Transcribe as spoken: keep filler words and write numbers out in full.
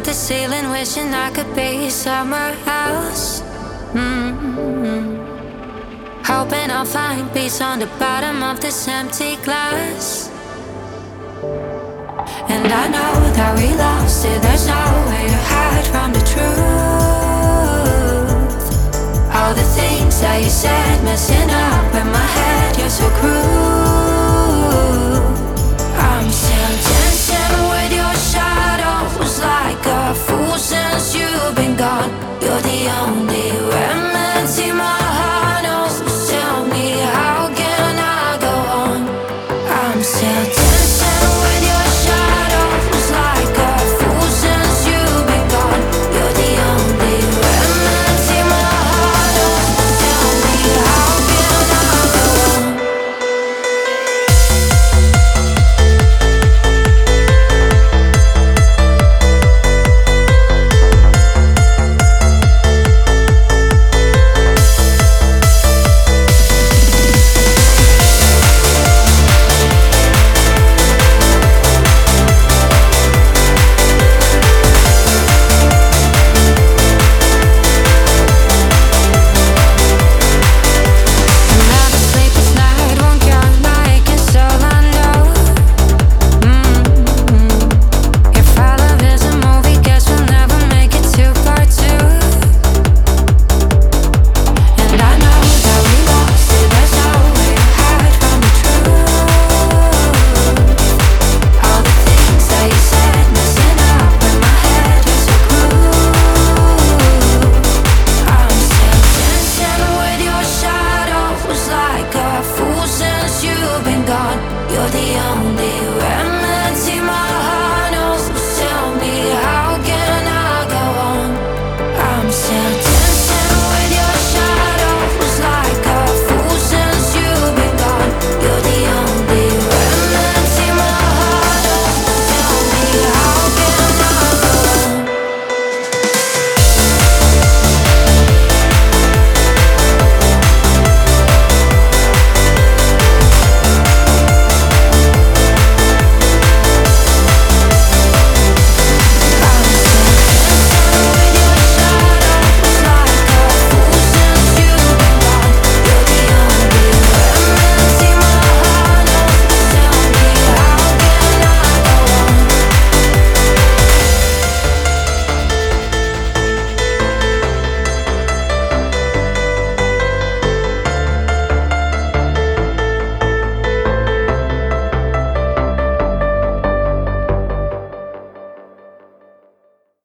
the ceiling, wishing I could be somewhere else. Mm-hmm. Hoping I'll find peace on the bottom of this empty glass. And I know that we lost it, there's no way to hide from the truth. All the things that you said, messing up in my head, you're so cruel.